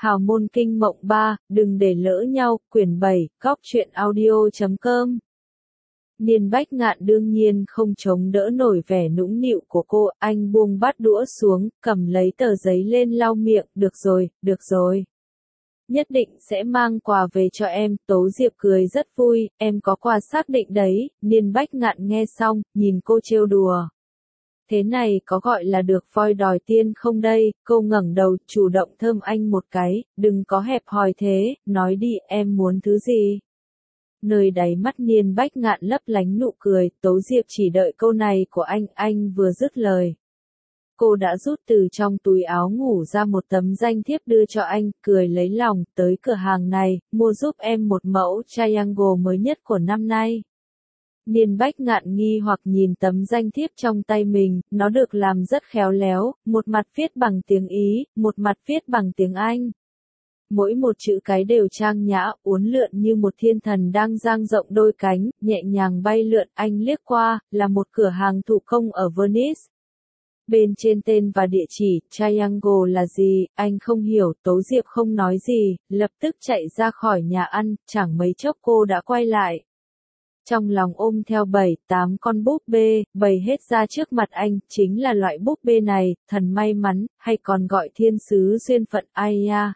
Hào môn kinh mộng 3, đừng để lỡ nhau, quyển 7, góc truyện audio.com. Niên Bách Ngạn đương nhiên không chống đỡ nổi vẻ nũng nịu của cô, anh buông bát đũa xuống, cầm lấy tờ giấy lên lau miệng, được rồi. Nhất định sẽ mang quà về cho em, Tố Diệp cười rất vui, em có quà xác định đấy, Niên Bách Ngạn nghe xong, nhìn cô trêu đùa. Thế này có gọi là được voi đòi tiên không đây, cô ngẩng đầu, chủ động thơm anh một cái, đừng có hẹp hòi thế, nói đi em muốn thứ gì. Nơi đáy mắt Niên Bách Ngạn lấp lánh nụ cười, Tố Diệp chỉ đợi câu này của anh vừa dứt lời. Cô đã rút từ trong túi áo ngủ ra một tấm danh thiếp đưa cho anh, cười lấy lòng, tới cửa hàng này, mua giúp em một mẫu triangle mới nhất của năm nay. Niên Bách Ngạn nghi hoặc nhìn tấm danh thiếp trong tay mình, nó được làm rất khéo léo, một mặt viết bằng tiếng Ý, một mặt viết bằng tiếng Anh. Mỗi một chữ cái đều trang nhã, uốn lượn như một thiên thần đang dang rộng đôi cánh, nhẹ nhàng bay lượn, anh liếc qua, là một cửa hàng thủ công ở Venice. Bên trên tên và địa chỉ, triangle là gì, anh không hiểu, Tố Diệp không nói gì, lập tức chạy ra khỏi nhà ăn, chẳng mấy chốc cô đã quay lại. Trong lòng ôm theo 7-8 con búp bê, bày hết ra trước mặt anh, chính là loại búp bê này, thần may mắn, hay còn gọi thiên sứ duyên phận ai ya.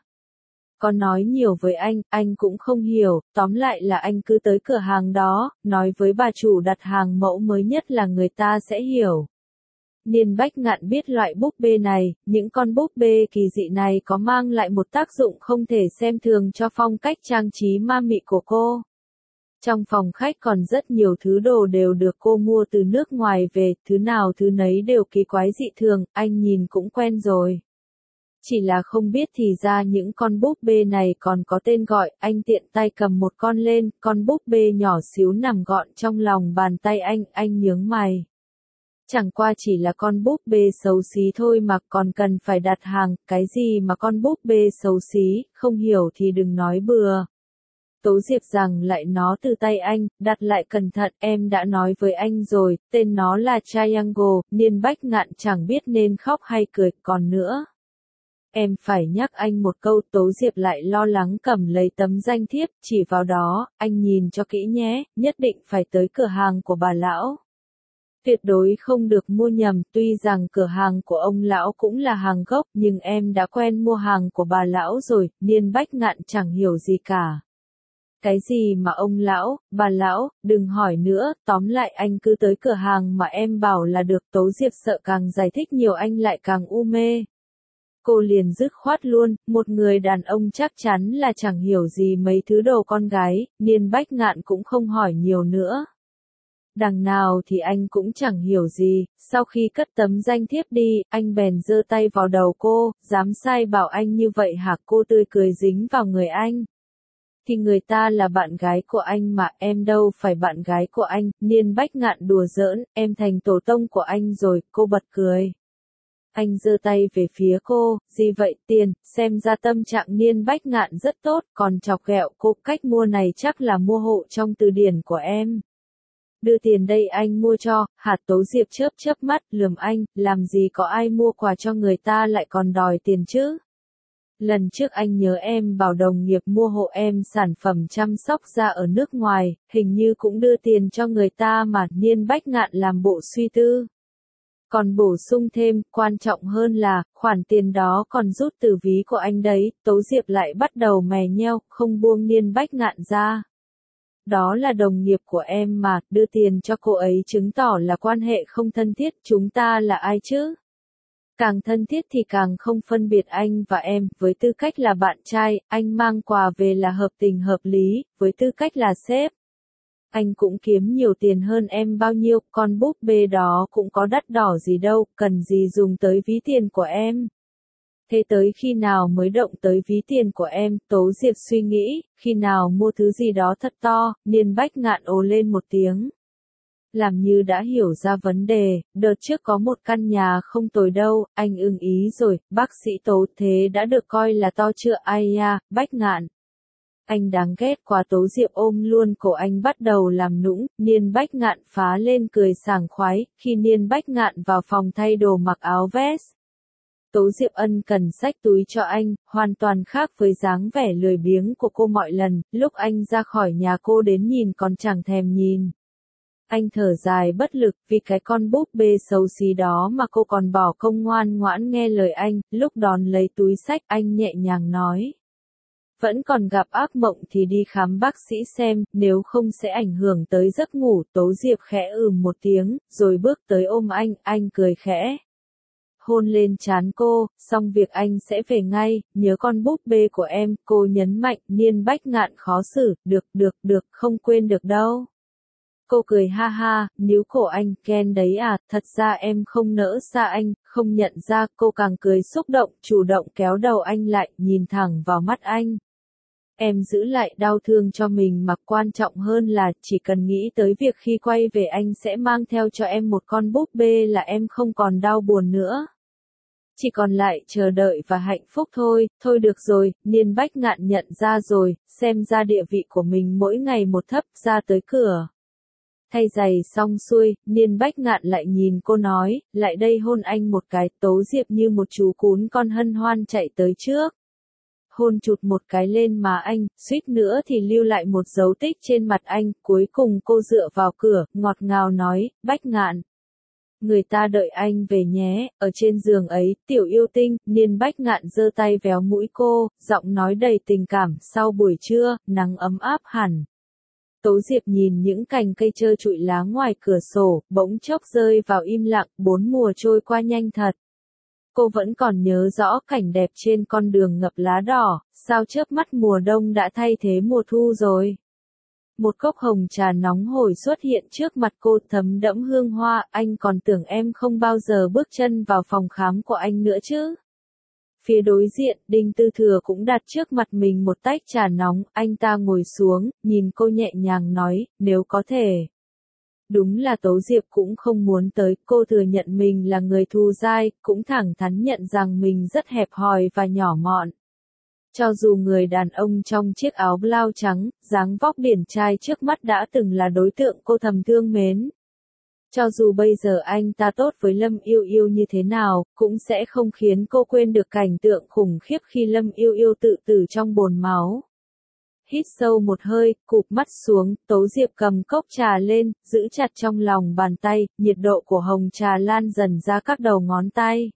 Còn nói nhiều với anh cũng không hiểu, tóm lại là anh cứ tới cửa hàng đó, nói với bà chủ đặt hàng mẫu mới nhất là người ta sẽ hiểu. Niên Bách Ngạn biết loại búp bê này, những con búp bê kỳ dị này có mang lại một tác dụng không thể xem thường cho phong cách trang trí ma mị của cô. Trong phòng khách còn rất nhiều thứ đồ đều được cô mua từ nước ngoài về, thứ nào thứ nấy đều kỳ quái dị thường, anh nhìn cũng quen rồi. Chỉ là không biết thì ra những con búp bê này còn có tên gọi, anh tiện tay cầm một con lên, con búp bê nhỏ xíu nằm gọn trong lòng bàn tay anh nhướng mày. Chẳng qua chỉ là con búp bê xấu xí thôi mà còn cần phải đặt hàng, cái gì mà con búp bê xấu xí, không hiểu thì đừng nói bừa. Tố Diệp rằng lại nó từ tay anh, đặt lại cẩn thận, em đã nói với anh rồi, tên nó là triangle, Niên Bách Ngạn chẳng biết nên khóc hay cười, còn nữa. Em phải nhắc anh một câu, Tố Diệp lại lo lắng cầm lấy tấm danh thiếp, chỉ vào đó, anh nhìn cho kỹ nhé, nhất định phải tới cửa hàng của bà lão. Tuyệt đối không được mua nhầm, tuy rằng cửa hàng của ông lão cũng là hàng gốc, nhưng em đã quen mua hàng của bà lão rồi, Niên Bách Ngạn chẳng hiểu gì cả. Cái gì mà ông lão, bà lão, đừng hỏi nữa, tóm lại anh cứ tới cửa hàng mà em bảo là được. Tố Diệp sợ càng giải thích nhiều anh lại càng u mê. Cô liền dứt khoát luôn, một người đàn ông chắc chắn là chẳng hiểu gì mấy thứ đồ con gái, Niên Bách Ngạn cũng không hỏi nhiều nữa. Đằng nào thì anh cũng chẳng hiểu gì, sau khi cất tấm danh thiếp đi, anh bèn giơ tay vào đầu cô, dám sai bảo anh như vậy hả? Cô tươi cười dính vào người anh. Thì người ta là bạn gái của anh mà, em đâu phải bạn gái của anh, Niên Bách Ngạn đùa giỡn, em thành tổ tông của anh rồi, cô bật cười. Anh giơ tay về phía cô, gì vậy tiền, xem ra tâm trạng Niên Bách Ngạn rất tốt, còn chọc ghẹo cô, cách mua này chắc là mua hộ trong từ điển của em. Đưa tiền đây anh mua cho, hạt. Tố Diệp chớp mắt, lườm anh, làm gì có ai mua quà cho người ta lại còn đòi tiền chứ. Lần trước anh nhớ em bảo đồng nghiệp mua hộ em sản phẩm chăm sóc da ở nước ngoài, hình như cũng đưa tiền cho người ta mà. Niên Bách Ngạn làm bộ suy tư. Còn bổ sung thêm, quan trọng hơn là, khoản tiền đó còn rút từ ví của anh đấy. Tố Diệp lại bắt đầu mè nheo, không buông Niên Bách Ngạn ra. Đó là đồng nghiệp của em mà, đưa tiền cho cô ấy chứng tỏ là quan hệ không thân thiết, chúng ta là ai chứ? Càng thân thiết thì càng không phân biệt anh và em, với tư cách là bạn trai, anh mang quà về là hợp tình hợp lý, với tư cách là sếp. Anh cũng kiếm nhiều tiền hơn em bao nhiêu, con búp bê đó cũng có đắt đỏ gì đâu, cần gì dùng tới ví tiền của em. Thế tới khi nào mới động tới ví tiền của em? Tố Diệp suy nghĩ, khi nào mua thứ gì đó thật to, Niên Bách Ngạn ồ lên một tiếng. Làm như đã hiểu ra vấn đề, đợt trước có một căn nhà không tồi đâu, anh ưng ý rồi, bác sĩ Tố, thế đã được coi là to chưa? Ai ya, Bách Ngạn. Anh đáng ghét quá. Tố Diệp ôm luôn cổ anh bắt đầu làm nũng, Niên Bách Ngạn phá lên cười sảng khoái, khi Niên Bách Ngạn vào phòng thay đồ mặc áo vest. Tố Diệp ân cần xách túi cho anh, hoàn toàn khác với dáng vẻ lười biếng của cô mọi lần, lúc anh ra khỏi nhà cô đến nhìn còn chẳng thèm nhìn. Anh thở dài bất lực vì cái con búp bê xấu xí đó mà cô còn bỏ công ngoan ngoãn nghe lời anh, lúc đón lấy túi xách anh nhẹ nhàng nói. Vẫn còn gặp ác mộng thì đi khám bác sĩ xem, nếu không sẽ ảnh hưởng tới giấc ngủ. Tố Diệp khẽ một tiếng, rồi bước tới ôm anh cười khẽ. Hôn lên trán cô, xong việc anh sẽ về ngay, nhớ con búp bê của em, cô nhấn mạnh. Niên Bách Ngạn khó xử, được, không quên được đâu. Cô cười ha ha, níu cổ anh, Ken đấy à, thật ra em không nỡ xa anh, không nhận ra. Cô càng cười xúc động, chủ động kéo đầu anh lại, nhìn thẳng vào mắt anh. Em giữ lại đau thương cho mình mà quan trọng hơn là chỉ cần nghĩ tới việc khi quay về anh sẽ mang theo cho em một con búp bê là em không còn đau buồn nữa. Chỉ còn lại chờ đợi và hạnh phúc thôi, thôi được rồi. Niên Bách Ngạn nhận ra rồi, xem ra địa vị của mình mỗi ngày một thấp. Ra tới cửa. Thay giày xong xuôi, Niên Bách Ngạn lại nhìn cô nói, lại đây hôn anh một cái. Tố Diệp như một chú cún con hân hoan chạy tới trước. Hôn chụt một cái lên má anh, suýt nữa thì lưu lại một dấu tích trên mặt anh. Cuối cùng cô dựa vào cửa, ngọt ngào nói, Bách Ngạn. Người ta đợi anh về nhé. Ở trên giường ấy, tiểu yêu tinh. Niên Bách Ngạn giơ tay véo mũi cô, giọng nói đầy tình cảm. Sau buổi trưa, nắng ấm áp hẳn. Tố Diệp nhìn những cành cây trơ trụi lá ngoài cửa sổ, bỗng chốc rơi vào im lặng. 4 mùa trôi qua nhanh thật. Cô vẫn còn nhớ rõ cảnh đẹp trên con đường ngập lá đỏ, sao chớp mắt mùa đông đã thay thế mùa thu rồi. Một cốc hồng trà nóng hổi xuất hiện trước mặt cô, thấm đẫm hương hoa. Anh còn tưởng em không bao giờ bước chân vào phòng khám của anh nữa chứ. Phía đối diện, Đinh Tư Thừa cũng đặt trước mặt mình một tách trà nóng. Anh ta ngồi xuống, nhìn cô nhẹ nhàng nói, nếu có thể. Đúng là Tố Diệp cũng không muốn tới. Cô thừa nhận mình là người thù dai, cũng thẳng thắn nhận rằng mình rất hẹp hòi và nhỏ mọn. Cho dù người đàn ông trong chiếc áo blau trắng, dáng vóc điển trai trước mắt đã từng là đối tượng cô thầm thương mến. Cho dù bây giờ anh ta tốt với Lâm Yêu Yêu như thế nào, cũng sẽ không khiến cô quên được cảnh tượng khủng khiếp khi Lâm Yêu Yêu tự tử trong bồn máu. Hít sâu một hơi, cụp mắt xuống, Tố Diệp cầm cốc trà lên, giữ chặt trong lòng bàn tay, nhiệt độ của hồng trà lan dần ra các đầu ngón tay.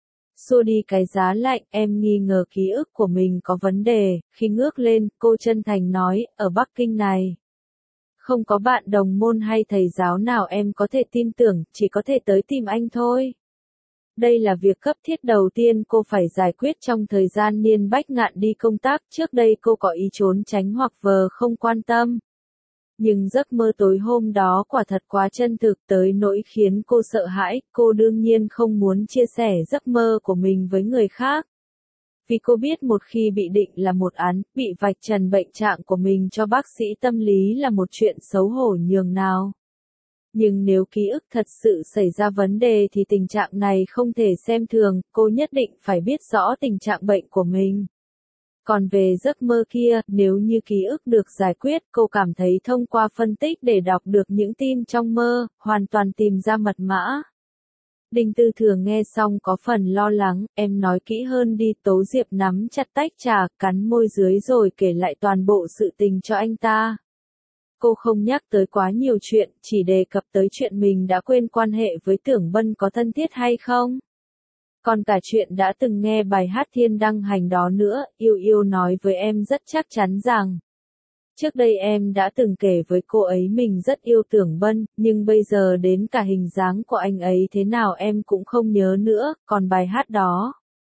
Xua đi cái giá lạnh, em nghi ngờ ký ức của mình có vấn đề. Khi ngước lên, cô chân thành nói, ở Bắc Kinh này. Không có bạn đồng môn hay thầy giáo nào em có thể tin tưởng, chỉ có thể tới tìm anh thôi. Đây là việc cấp thiết đầu tiên cô phải giải quyết trong thời gian Niên Bách Ngạn đi công tác. Trước đây cô có ý trốn tránh hoặc vờ không quan tâm. Nhưng giấc mơ tối hôm đó quả thật quá chân thực tới nỗi khiến cô sợ hãi. Cô đương nhiên không muốn chia sẻ giấc mơ của mình với người khác. Vì cô biết một khi bị định là một án, bị vạch trần bệnh trạng của mình cho bác sĩ tâm lý là một chuyện xấu hổ nhường nào. Nhưng nếu ký ức thật sự xảy ra vấn đề thì tình trạng này không thể xem thường, cô nhất định phải biết rõ tình trạng bệnh của mình. Còn về giấc mơ kia, nếu như ký ức được giải quyết, cô cảm thấy thông qua phân tích để đọc được những tin trong mơ, hoàn toàn tìm ra mật mã. Đinh Tư Thừa nghe xong có phần lo lắng, em nói kỹ hơn đi. Tố Diệp nắm chặt tách trà, cắn môi dưới rồi kể lại toàn bộ sự tình cho anh ta. Cô không nhắc tới quá nhiều chuyện, chỉ đề cập tới chuyện mình đã quên quan hệ với Tưởng Bân có thân thiết hay không. Còn cả chuyện đã từng nghe bài hát Thiên Đăng Hành đó nữa. Yêu Yêu nói với em rất chắc chắn rằng trước đây em đã từng kể với cô ấy mình rất yêu Tưởng Bân, nhưng bây giờ đến cả hình dáng của anh ấy thế nào em cũng không nhớ nữa. Còn bài hát đó,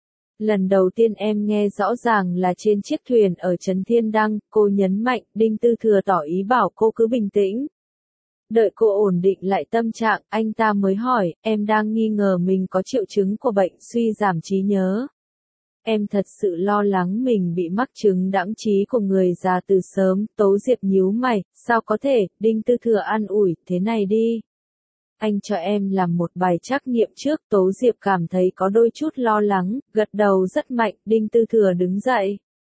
lần đầu tiên em nghe rõ ràng là trên chiếc thuyền ở trấn Thiên Đăng. Cô nhấn mạnh. Đinh Tư Thừa tỏ ý bảo cô cứ bình tĩnh. Đợi cô ổn định lại tâm trạng, anh ta mới hỏi, em đang nghi ngờ mình có triệu chứng của bệnh suy giảm trí nhớ. Em thật sự lo lắng mình bị mắc chứng đãng trí của người già từ sớm. Tố Diệp nhíu mày, sao có thể. Đinh Tư Thừa an ủi, thế này đi. Anh cho em làm một bài trắc nghiệm trước. Tố Diệp cảm thấy có đôi chút lo lắng, gật đầu rất mạnh. Đinh Tư Thừa đứng dậy,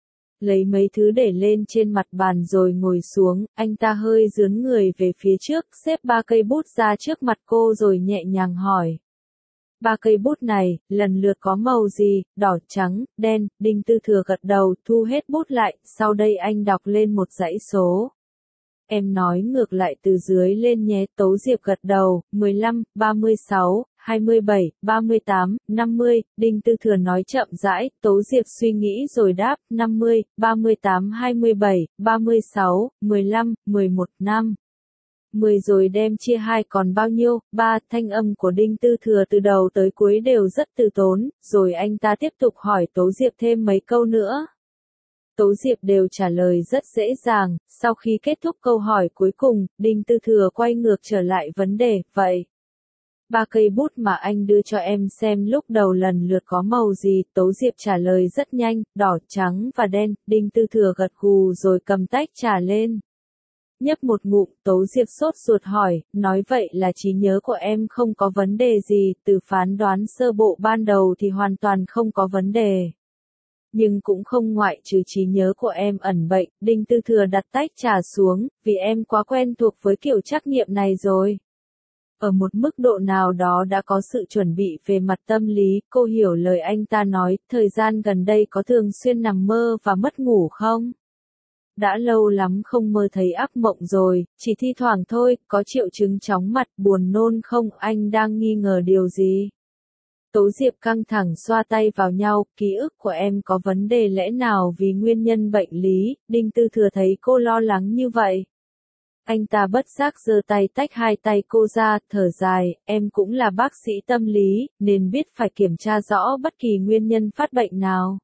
lấy mấy thứ để lên trên mặt bàn rồi ngồi xuống. Anh ta hơi dướn người về phía trước, xếp 3 cây bút ra trước mặt cô rồi nhẹ nhàng hỏi. Ba cây bút này, lần lượt có màu gì, đỏ, trắng, đen, Đinh Tư Thừa gật đầu, thu hết bút lại, sau đây anh đọc lên một dãy số. Em nói ngược lại từ dưới lên nhé, Tố Diệp gật đầu, 15, 36, 27, 38, 50, Đinh Tư Thừa nói chậm rãi, Tố Diệp suy nghĩ rồi đáp, 50, 38, 27, 36, 15, 11, 5. 10 rồi đem chia 2 còn bao nhiêu? 3, thanh âm của Đinh Tư Thừa từ đầu tới cuối đều rất từ tốn, rồi anh ta tiếp tục hỏi Tố Diệp thêm mấy câu nữa. Tố Diệp đều trả lời rất dễ dàng, sau khi kết thúc câu hỏi cuối cùng, Đinh Tư Thừa quay ngược trở lại vấn đề, vậy. Ba cây bút mà anh đưa cho em xem lúc đầu lần lượt có màu gì, Tố Diệp trả lời rất nhanh, đỏ, trắng và đen, Đinh Tư Thừa gật gù rồi cầm tách trà lên. Nhấp một ngụm, Tố Diệp sốt ruột hỏi, nói vậy là trí nhớ của em không có vấn đề gì, từ phán đoán sơ bộ ban đầu thì hoàn toàn không có vấn đề. Nhưng cũng không ngoại trừ trí nhớ của em ẩn bệnh, Đinh Tư Thừa đặt tách trà xuống, vì em quá quen thuộc với kiểu trắc nghiệm này rồi. Ở một mức độ nào đó đã có sự chuẩn bị về mặt tâm lý, cô hiểu lời anh ta nói, thời gian gần đây có thường xuyên nằm mơ và mất ngủ không? Đã lâu lắm không mơ thấy ác mộng rồi, chỉ thi thoảng thôi, có triệu chứng chóng mặt, buồn nôn không, anh đang nghi ngờ điều gì? Tố Diệp căng thẳng xoa tay vào nhau, ký ức của em có vấn đề lẽ nào vì nguyên nhân bệnh lý, Đinh Tư Thừa thấy cô lo lắng như vậy. Anh ta bất giác giơ tay tách hai tay cô ra, thở dài, em cũng là bác sĩ tâm lý, nên biết phải kiểm tra rõ bất kỳ nguyên nhân phát bệnh nào.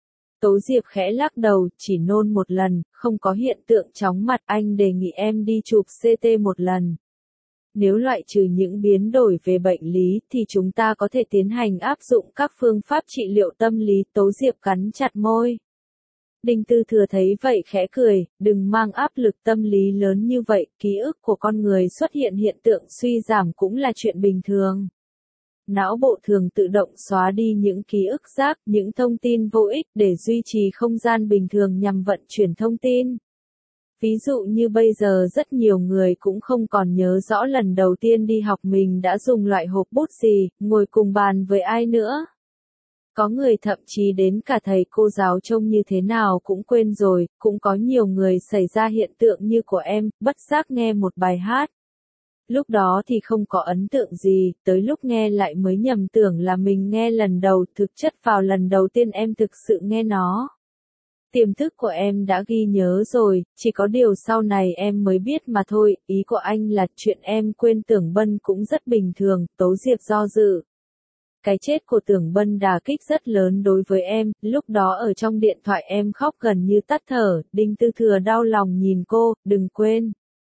Tố Diệp khẽ lắc đầu, chỉ nôn một lần, không có hiện tượng chóng mặt, anh đề nghị em đi chụp CT một lần. Nếu loại trừ những biến đổi về bệnh lý thì chúng ta có thể tiến hành áp dụng các phương pháp trị liệu tâm lý, Tố Diệp cắn chặt môi. Đinh Tư Thừa thấy vậy khẽ cười, đừng mang áp lực tâm lý lớn như vậy, ký ức của con người xuất hiện hiện tượng suy giảm cũng là chuyện bình thường. Não bộ thường tự động xóa đi những ký ức rác, những thông tin vô ích để duy trì không gian bình thường nhằm vận chuyển thông tin. Ví dụ như bây giờ rất nhiều người cũng không còn nhớ rõ lần đầu tiên đi học mình đã dùng loại hộp bút gì, ngồi cùng bàn với ai nữa. Có người thậm chí đến cả thầy cô giáo trông như thế nào cũng quên rồi, cũng có nhiều người xảy ra hiện tượng như của em, bất giác nghe một bài hát. Lúc đó thì không có ấn tượng gì, tới lúc nghe lại mới nhầm tưởng là mình nghe lần đầu, thực chất vào lần đầu tiên em thực sự nghe nó. Tiềm thức của em đã ghi nhớ rồi, chỉ có điều sau này em mới biết mà thôi, ý của anh là chuyện em quên Tưởng Bân cũng rất bình thường, Tố Diệp do dự. Cái chết của Tưởng Bân đả kích rất lớn đối với em, lúc đó ở trong điện thoại em khóc gần như tắt thở, Đinh Tư Thừa đau lòng nhìn cô, đừng quên.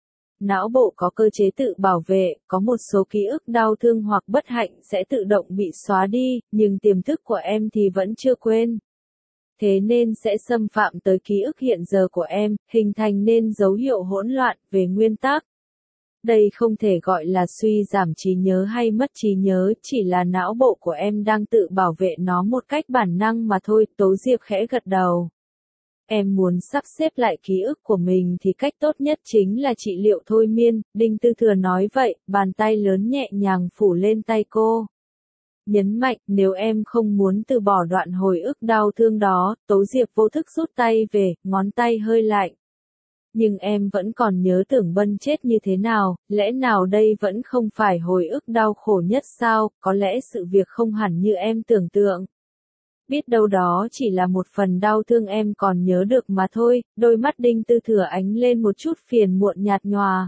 Não bộ có cơ chế tự bảo vệ, có một số ký ức đau thương hoặc bất hạnh sẽ tự động bị xóa đi, nhưng tiềm thức của em thì vẫn chưa quên. Thế nên sẽ xâm phạm tới ký ức hiện giờ của em, hình thành nên dấu hiệu hỗn loạn, về nguyên tắc. Đây không thể gọi là suy giảm trí nhớ hay mất trí nhớ, chỉ là não bộ của em đang tự bảo vệ nó một cách bản năng mà thôi, Tố Diệp khẽ gật đầu. Em muốn sắp xếp lại ký ức của mình thì cách tốt nhất chính là trị liệu thôi miên, Đinh Tư Thừa nói vậy, bàn tay lớn nhẹ nhàng phủ lên tay cô. Nhấn mạnh, nếu em không muốn từ bỏ đoạn hồi ức đau thương đó, Tố Diệp vô thức rút tay về, ngón tay hơi lạnh. Nhưng em vẫn còn nhớ Tưởng Bân chết như thế nào, lẽ nào đây vẫn không phải hồi ức đau khổ nhất sao, có lẽ sự việc không hẳn như em tưởng tượng. Biết đâu đó chỉ là một phần đau thương em còn nhớ được mà thôi, đôi mắt Đinh Tư Thừa ánh lên một chút phiền muộn nhạt nhòa.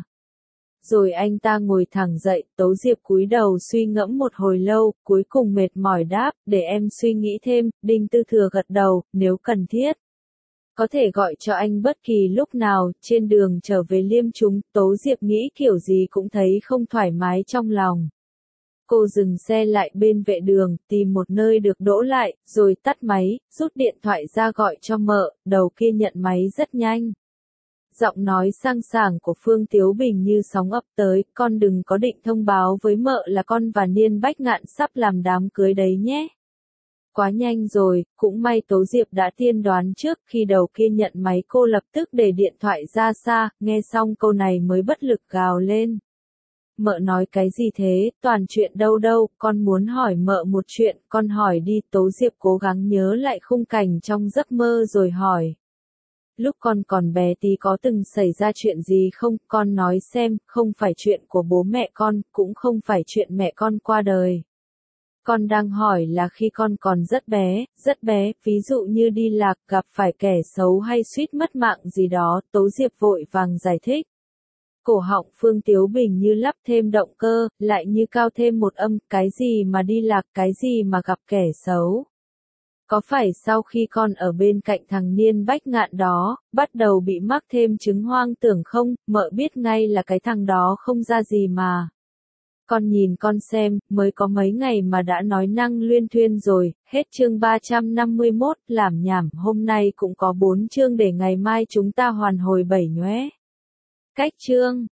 Rồi anh ta ngồi thẳng dậy, Tố Diệp cúi đầu suy ngẫm một hồi lâu, cuối cùng mệt mỏi đáp, để em suy nghĩ thêm, Đinh Tư Thừa gật đầu, nếu cần thiết. Có thể gọi cho anh bất kỳ lúc nào, trên đường trở về Liêm Chúng, Tố Diệp nghĩ kiểu gì cũng thấy không thoải mái trong lòng. Cô dừng xe lại bên vệ đường, tìm một nơi được đỗ lại, rồi tắt máy, rút điện thoại ra gọi cho mợ, đầu kia nhận máy rất nhanh. Giọng nói sang sảng của Phương Tiếu Bình như sóng ập tới, con đừng có định thông báo với mợ là con và Niên Bách Ngạn sắp làm đám cưới đấy nhé. Quá nhanh rồi, cũng may Tố Diệp đã tiên đoán trước, khi đầu kia nhận máy cô lập tức để điện thoại ra xa, nghe xong câu này mới bất lực gào lên. Mợ nói cái gì thế, toàn chuyện đâu đâu, con muốn hỏi mợ một chuyện, con hỏi đi. Tố Diệp cố gắng nhớ lại khung cảnh trong giấc mơ rồi hỏi. Lúc con còn bé tí có từng xảy ra chuyện gì không, con nói xem, không phải chuyện của bố mẹ con, cũng không phải chuyện mẹ con qua đời. Con đang hỏi là khi con còn rất bé, ví dụ như đi lạc, gặp phải kẻ xấu hay suýt mất mạng gì đó. Tố Diệp vội vàng giải thích. Cổ họng Phương Tiếu Bình như lắp thêm động cơ, lại như cao thêm một âm, cái gì mà đi lạc, cái gì mà gặp kẻ xấu. Có phải sau khi con ở bên cạnh thằng Niên Bách Ngạn đó, bắt đầu bị mắc thêm chứng hoang tưởng không, mợ biết ngay là cái thằng đó không ra gì mà. Con nhìn con xem, mới có mấy ngày mà đã nói năng luyên thuyên rồi. Hết chương 351, làm nhảm, hôm nay cũng có 4 chương để ngày mai chúng ta hoàn hồi 7 nhé. Cách chương